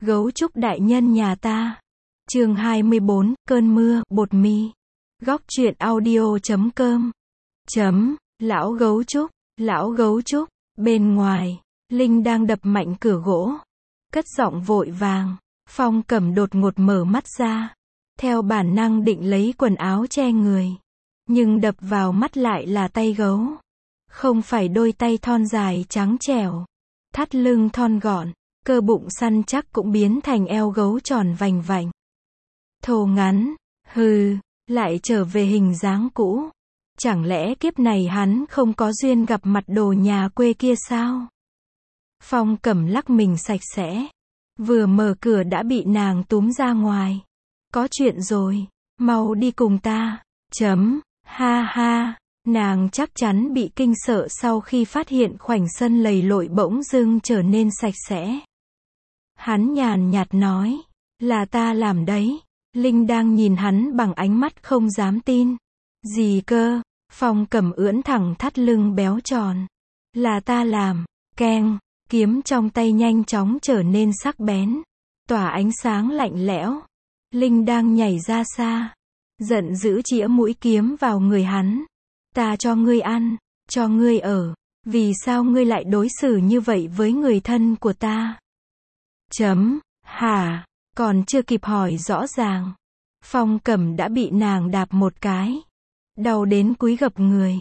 Gấu trúc đại nhân nhà ta. Chương 24, cơn mưa, bột mì. Góc truyện audio.com. Lão gấu trúc, bên ngoài, Linh đang đập mạnh cửa gỗ. Cất giọng vội vàng. Phong Cẩm đột ngột mở mắt ra. Theo bản năng định lấy quần áo che người. Nhưng đập vào mắt lại là tay gấu. Không phải đôi tay thon dài trắng trẻo. Thắt lưng thon gọn, cơ bụng săn chắc cũng biến thành eo gấu tròn vành vạnh. Thô ngắn, lại trở về hình dáng cũ. Chẳng lẽ kiếp này hắn không có duyên gặp mặt đồ nhà quê kia sao? Phong Cẩm lắc mình sạch sẽ. Vừa mở cửa đã bị nàng túm ra ngoài. Có chuyện rồi, mau đi cùng ta. Ha ha, nàng chắc chắn bị kinh sợ sau khi phát hiện khoảnh sân lầy lội bỗng dưng trở nên sạch sẽ. Hắn nhàn nhạt nói, là ta làm đấy. Linh đang nhìn hắn bằng ánh mắt không dám tin. Gì cơ? Phong Cẩm ưỡn thẳng thắt lưng béo tròn. Là ta làm. Keng, kiếm trong tay nhanh chóng trở nên sắc bén, tỏa ánh sáng lạnh lẽo. Linh đang nhảy ra xa, giận dữ chĩa mũi kiếm vào người hắn. Ta cho ngươi ăn, cho ngươi ở, vì sao ngươi lại đối xử như vậy với người thân của ta? Hả? Còn chưa kịp hỏi rõ ràng, Phong Cẩm đã bị nàng đạp một cái, đau đến cúi gập người.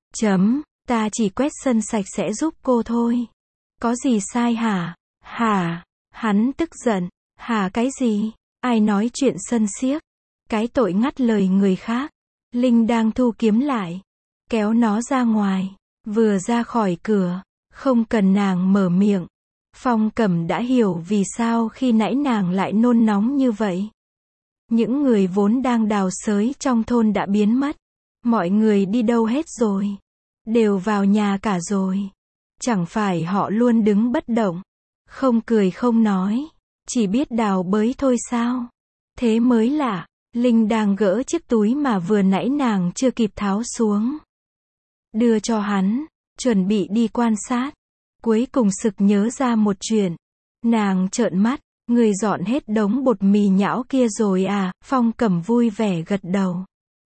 Ta chỉ quét sân sạch sẽ giúp cô thôi. Có gì sai hả? Hả? Hắn tức giận. Hả cái gì? Ai nói chuyện sân xiếc? Cái tội ngắt lời người khác. Linh đang thu kiếm lại, kéo nó ra ngoài. Vừa ra khỏi cửa, không cần nàng mở miệng, Phong Cẩm đã hiểu vì sao khi nãy nàng lại nôn nóng như vậy. Những người vốn đang đào xới trong thôn đã biến mất. Mọi người đi đâu hết rồi? Đều vào nhà cả rồi. Chẳng phải họ luôn đứng bất động, không cười không nói, chỉ biết đào bới thôi sao? Thế mới lạ. Linh đang gỡ chiếc túi mà vừa nãy nàng chưa kịp tháo xuống, đưa cho hắn, chuẩn bị đi quan sát. Cuối cùng sực nhớ ra một chuyện. Nàng trợn mắt, người dọn hết đống bột mì nhão kia rồi à? Phong Cẩm vui vẻ gật đầu.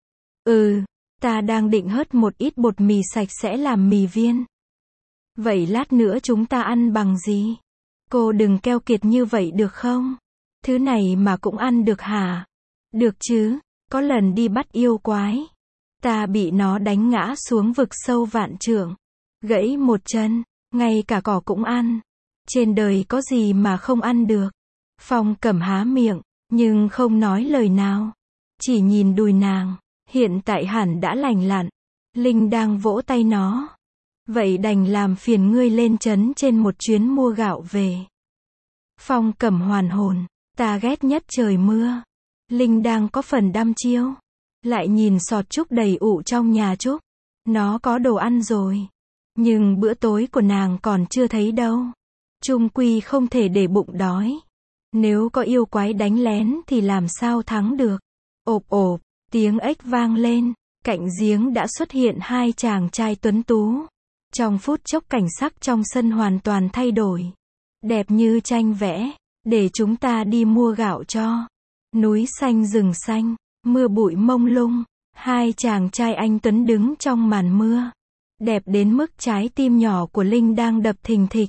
Ta đang định hớt một ít bột mì sạch sẽ làm mì viên. Vậy lát nữa chúng ta ăn bằng gì? Cô đừng keo kiệt như vậy được không? Thứ này mà cũng ăn được hả? Được chứ, có lần đi bắt yêu quái, ta bị nó đánh ngã xuống vực sâu vạn trượng, gãy một chân, ngay cả cỏ cũng ăn. Trên đời có gì mà không ăn được? Phong Cẩm há miệng, nhưng không nói lời nào. Chỉ nhìn đùi nàng, hiện tại hẳn đã lành lặn. Linh đang vỗ tay nó. Vậy đành làm phiền ngươi lên trấn trên một chuyến mua gạo về. Phong Cẩm hoàn hồn. Ta ghét nhất trời mưa. Linh đang có phần đăm chiêu. Lại nhìn sọt trúc đầy ụ trong nhà trúc. Nó có đồ ăn rồi, nhưng bữa tối của nàng còn chưa thấy đâu. Chung quy không thể để bụng đói. Nếu có yêu quái đánh lén thì làm sao thắng được? Ộp ộp, tiếng ếch vang lên. Cạnh giếng đã xuất hiện hai chàng trai tuấn tú. Trong phút chốc cảnh sắc trong sân hoàn toàn thay đổi. Đẹp như tranh vẽ. Để chúng ta đi mua gạo cho. Núi xanh rừng xanh, mưa bụi mông lung. Hai chàng trai anh tuấn đứng trong màn mưa. Đẹp đến mức trái tim nhỏ của Linh đang đập thình thịch.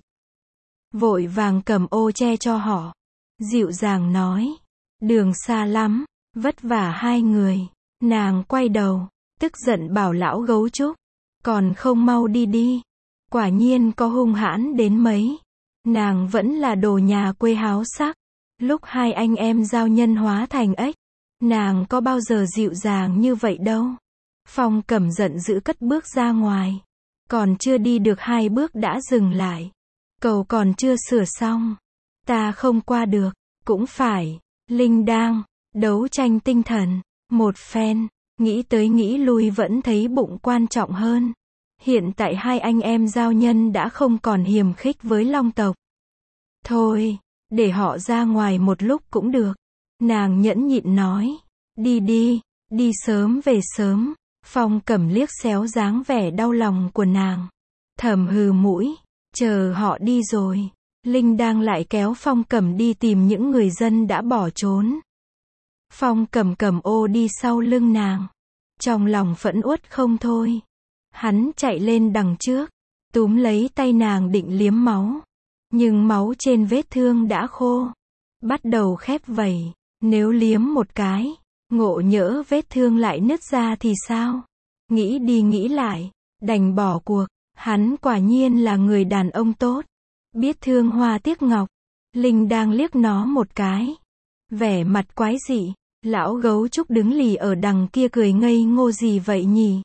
Vội vàng cầm ô che cho họ. Dịu dàng nói. Đường xa lắm, vất vả hai người. Nàng quay đầu, tức giận bảo lão gấu trúc. Còn không mau đi đi. Quả nhiên có hung hãn đến mấy, nàng vẫn là đồ nhà quê háo sắc. Lúc hai anh em giao nhân hóa thành ếch, nàng có bao giờ dịu dàng như vậy đâu. Phong Cẩm giận dữ cất bước ra ngoài. Còn chưa đi được hai bước đã dừng lại. Cầu còn chưa sửa xong. Ta không qua được. Cũng phải. Linh đang đấu tranh tinh thần một phen, nghĩ tới nghĩ lui vẫn thấy bụng quan trọng hơn. Hiện tại hai anh em giao nhân đã không còn hiềm khích với Long tộc. Thôi, để họ ra ngoài một lúc cũng được. Nàng nhẫn nhịn nói. Đi đi, đi sớm về sớm. Phong Cẩm liếc xéo dáng vẻ đau lòng của nàng. Thầm hừ mũi. Chờ họ đi rồi, Linh đang lại kéo Phong Cẩm đi tìm những người dân đã bỏ trốn. Phong Cẩm cầm ô đi sau lưng nàng. Trong lòng phẫn uất không thôi. Hắn chạy lên đằng trước, túm lấy tay nàng định liếm máu. Nhưng máu trên vết thương đã khô, bắt đầu khép vẩy. Nếu liếm một cái, ngộ nhỡ vết thương lại nứt ra thì sao? Nghĩ đi nghĩ lại, đành bỏ cuộc. Hắn quả nhiên là người đàn ông tốt, biết thương hoa tiếc ngọc. Linh đang liếc nó một cái, vẻ mặt quái dị. Lão gấu trúc đứng lì ở đằng kia cười ngây ngô gì vậy nhỉ?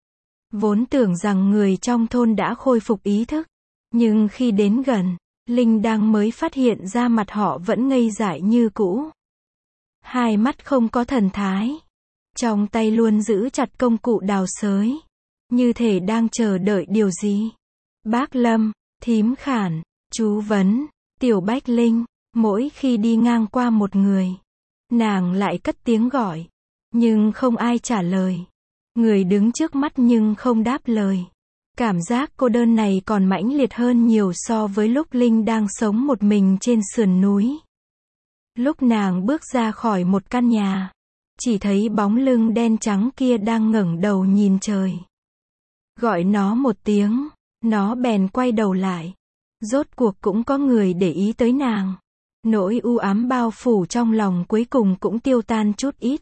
Vốn tưởng rằng người trong thôn đã khôi phục ý thức, nhưng khi đến gần, Linh đang mới phát hiện ra mặt họ vẫn ngây dại như cũ. Hai mắt không có thần thái, trong tay luôn giữ chặt công cụ đào xới, như thể đang chờ đợi điều gì. Bác Lâm, thím Khản, chú Vấn, Tiểu Bách Linh, mỗi khi đi ngang qua một người, nàng lại cất tiếng gọi, nhưng không ai trả lời. Người đứng trước mắt nhưng không đáp lời. Cảm giác cô đơn này còn mãnh liệt hơn nhiều so với lúc Linh đang sống một mình trên sườn núi. Lúc nàng bước ra khỏi một căn nhà, chỉ thấy bóng lưng đen trắng kia đang ngẩng đầu nhìn trời. Gọi nó một tiếng, nó bèn quay đầu lại. Rốt cuộc cũng có người để ý tới nàng. Nỗi u ám bao phủ trong lòng cuối cùng cũng tiêu tan chút ít.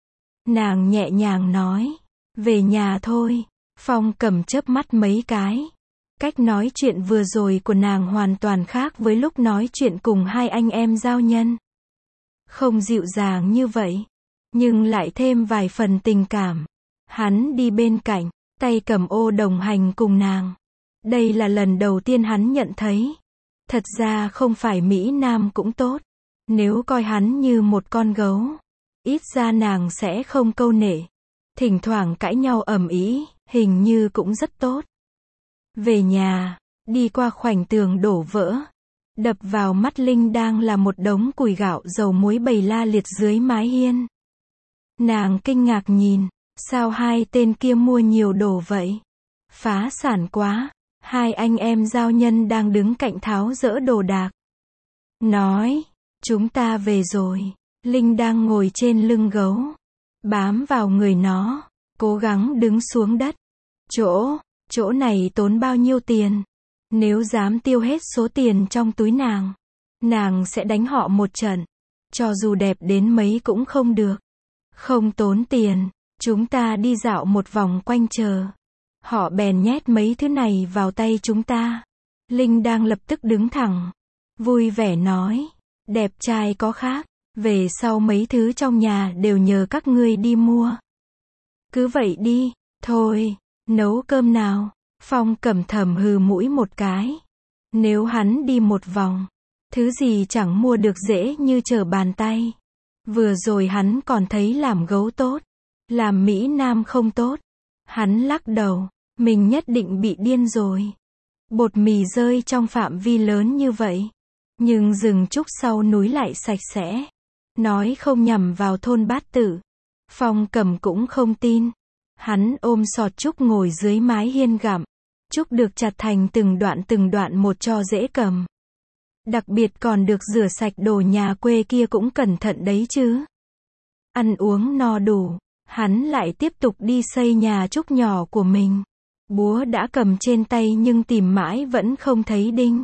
Nàng nhẹ nhàng nói, về nhà thôi. Phong Cẩm chớp mắt mấy cái. Cách nói chuyện vừa rồi của nàng hoàn toàn khác với lúc nói chuyện cùng hai anh em giao nhân. Không dịu dàng như vậy, nhưng lại thêm vài phần tình cảm. Hắn đi bên cạnh, tay cầm ô đồng hành cùng nàng. Đây là lần đầu tiên hắn nhận thấy, thật ra không phải Mỹ Nam cũng tốt. Nếu coi hắn như một con gấu, ít ra nàng sẽ không câu nệ. Thỉnh thoảng cãi nhau ầm ĩ, hình như cũng rất tốt. Về nhà, đi qua khoảnh tường đổ vỡ, đập vào mắt Linh đang là một đống củi gạo dầu muối bày la liệt dưới mái hiên. Nàng kinh ngạc nhìn, sao hai tên kia mua nhiều đồ vậy? Phá sản quá. Hai anh em giao nhân đang đứng cạnh tháo dỡ đồ đạc. Nói, chúng ta về rồi. Linh đang ngồi trên lưng gấu, bám vào người nó, cố gắng đứng xuống đất. Chỗ này tốn bao nhiêu tiền? Nếu dám tiêu hết số tiền trong túi nàng sẽ đánh họ một trận. Cho dù đẹp đến mấy cũng không được. Không tốn tiền, chúng ta đi dạo một vòng quanh chờ. Họ bèn nhét mấy thứ này vào tay chúng ta. Linh đang lập tức đứng thẳng, vui vẻ nói, đẹp trai có khác, về sau mấy thứ trong nhà đều nhờ các ngươi đi mua. Cứ vậy đi, thôi, nấu cơm nào. Phong Cẩm thầm hừ mũi một cái. Nếu hắn đi một vòng, thứ gì chẳng mua được dễ như trở bàn tay. Vừa rồi hắn còn thấy làm gấu tốt, làm Mỹ Nam không tốt. Hắn lắc đầu, mình nhất định bị điên rồi. Bột mì rơi trong phạm vi lớn như vậy, nhưng rừng trúc sau núi lại sạch sẽ. Nói không nhằm vào thôn Bát Tự. Phong Cẩm cũng không tin. Hắn ôm sọt trúc ngồi dưới mái hiên gặm. Trúc được chặt thành từng đoạn một cho dễ cầm. Đặc biệt còn được rửa sạch, đồ nhà quê kia cũng cẩn thận đấy chứ. Ăn uống no đủ, hắn lại tiếp tục đi xây nhà trúc nhỏ của mình. Búa đã cầm trên tay nhưng tìm mãi vẫn không thấy đinh.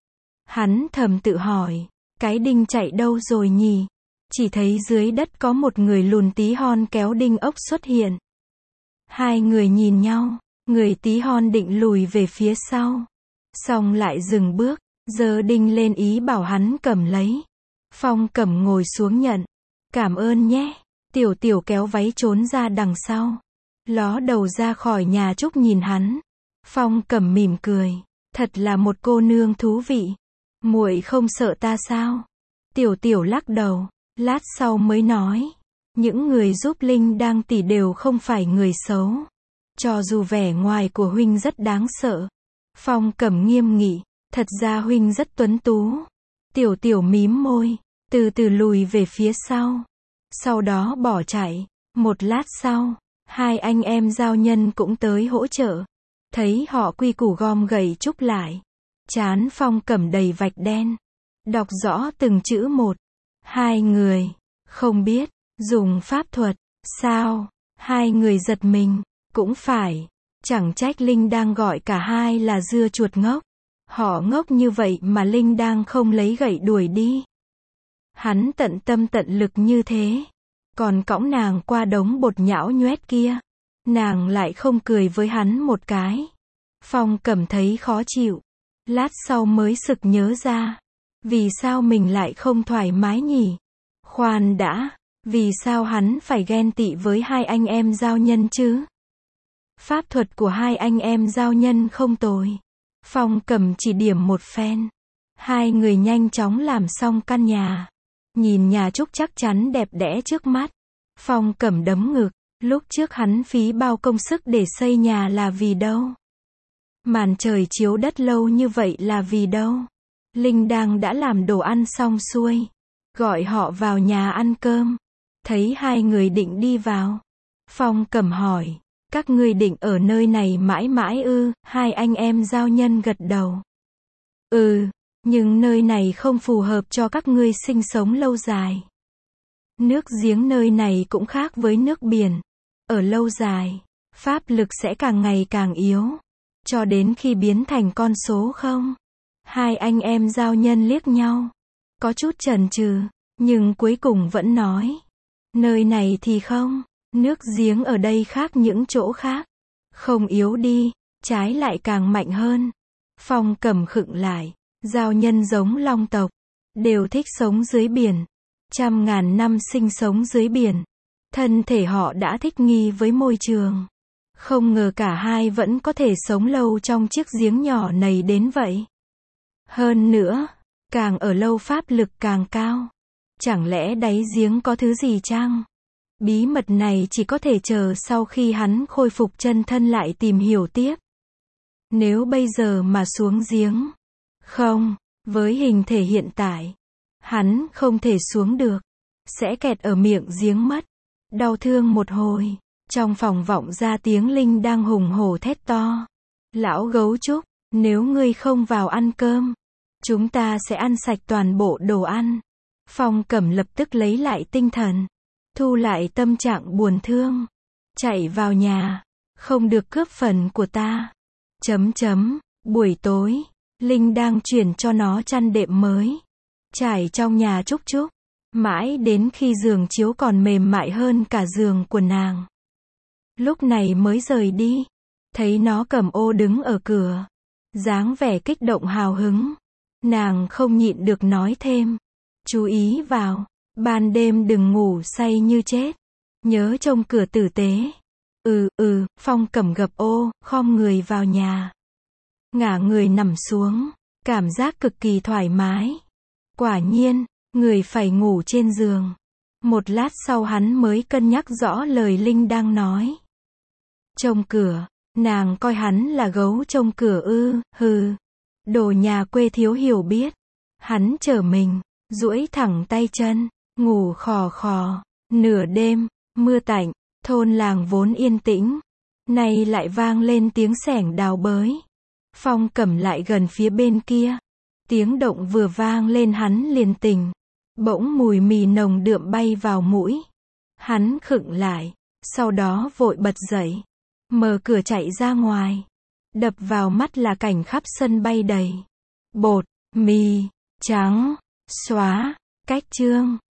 Hắn thầm tự hỏi, cái đinh chạy đâu rồi nhỉ? Chỉ thấy dưới đất có một người lùn tí hon kéo đinh ốc xuất hiện. Hai người nhìn nhau, người tí hon định lùi về phía sau, xong lại dừng bước, giơ đinh lên ý bảo hắn cầm lấy. Phong Cẩm ngồi xuống nhận, cảm ơn nhé. Tiểu Tiểu kéo váy trốn ra đằng sau, ló đầu ra khỏi nhà trúc nhìn hắn. Phong Cẩm mỉm cười, thật là một cô nương thú vị. Muội không sợ ta sao? Tiểu Tiểu lắc đầu, lát sau mới nói, những người giúp Linh đang tỉ đều không phải người xấu. Cho dù vẻ ngoài của huynh rất đáng sợ. Phong Cẩm nghiêm nghị, thật ra huynh rất tuấn tú. Tiểu Tiểu mím môi, từ từ lùi về phía sau, sau đó bỏ chạy. Một lát sau, hai anh em giao nhân cũng tới hỗ trợ. Thấy họ quy củ gom gậy trúc lại, Trán Phong Cẩm đầy vạch đen. Đọc rõ từng chữ một. Hai người. Không biết. Dùng pháp thuật. Sao? Hai người giật mình. Cũng phải. Chẳng trách Linh đang gọi cả hai là dưa chuột ngốc. Họ ngốc như vậy mà Linh đang không lấy gậy đuổi đi. Hắn tận tâm tận lực như thế. Còn cõng nàng qua đống bột nhão nhoét kia. Nàng lại không cười với hắn một cái. Phong Cẩm thấy khó chịu. Lát sau mới sực nhớ ra. Vì sao mình lại không thoải mái nhỉ? Khoan đã. Vì sao hắn phải ghen tị với hai anh em giao nhân chứ? Pháp thuật của hai anh em giao nhân không tồi. Phong Cẩm chỉ điểm một phen. Hai người nhanh chóng làm xong căn nhà. Nhìn nhà trúc chắc chắn đẹp đẽ trước mắt. Phong Cẩm đấm ngực. Lúc trước hắn phí bao công sức để xây nhà là vì đâu? Màn trời chiếu đất lâu như vậy là vì đâu? Linh đang đã làm đồ ăn xong xuôi. Gọi họ vào nhà ăn cơm. Thấy hai người định đi vào. Phong Cẩm hỏi. Các ngươi định ở nơi này mãi mãi ư? Hai anh em giao nhân gật đầu. Nhưng nơi này không phù hợp cho các ngươi sinh sống lâu dài. Nước giếng nơi này cũng khác với nước biển. Ở lâu dài, pháp lực sẽ càng ngày càng yếu. Cho đến khi biến thành con số không. Hai anh em giao nhân liếc nhau. Có chút chần chừ, nhưng cuối cùng vẫn nói. Nơi này thì không. Nước giếng ở đây khác những chỗ khác. Không yếu đi, trái lại càng mạnh hơn. Phong Cẩm khựng lại. Giao nhân giống long tộc. Đều thích sống dưới biển. Trăm ngàn năm sinh sống dưới biển. Thân thể họ đã thích nghi với môi trường. Không ngờ cả hai vẫn có thể sống lâu trong chiếc giếng nhỏ này đến vậy. Hơn nữa, càng ở lâu pháp lực càng cao. Chẳng lẽ đáy giếng có thứ gì chăng? Bí mật này chỉ có thể chờ sau khi hắn khôi phục chân thân lại tìm hiểu tiếp. Nếu bây giờ mà xuống giếng. Không, với hình thể hiện tại. Hắn không thể xuống được. Sẽ kẹt ở miệng giếng mất. Đau thương một hồi. Trong phòng vọng ra tiếng Linh đang hùng hổ thét to. Lão gấu trúc, nếu ngươi không vào ăn cơm, chúng ta sẽ ăn sạch toàn bộ đồ ăn. Phong Cẩm lập tức lấy lại tinh thần. Thu lại tâm trạng buồn thương. Chạy vào nhà. Không được cướp phần của ta. Buổi tối, Linh đang chuyển cho nó chăn đệm mới. Trải trong nhà Trúc Trúc. Mãi đến khi giường chiếu còn mềm mại hơn cả giường của nàng. Lúc này mới rời đi. Thấy nó cầm ô đứng ở cửa. Dáng vẻ kích động hào hứng. Nàng không nhịn được nói thêm. Chú ý vào. Ban đêm đừng ngủ say như chết. Nhớ trông cửa tử tế. Phong Cẩm gập ô, khom người vào nhà. Ngả người nằm xuống. Cảm giác cực kỳ thoải mái. Quả nhiên, người phải ngủ trên giường. Một lát sau hắn mới cân nhắc rõ lời Linh đang nói. Trông cửa, nàng coi hắn là gấu trông cửa ư? Đồ nhà quê thiếu hiểu biết. Hắn trở mình, duỗi thẳng tay chân, ngủ khò khò. Nửa đêm, mưa tạnh, thôn làng vốn yên tĩnh, nay lại vang lên tiếng xẻng đào bới. Phong Cẩm lại gần phía bên kia. Tiếng động vừa vang lên hắn liền tỉnh. Bỗng mùi mì nồng đượm bay vào mũi. Hắn khựng lại, sau đó vội bật dậy. Mở cửa chạy ra ngoài. Đập vào mắt là cảnh khắp sân bay đầy bột, mì, trắng, xóa, cách chương.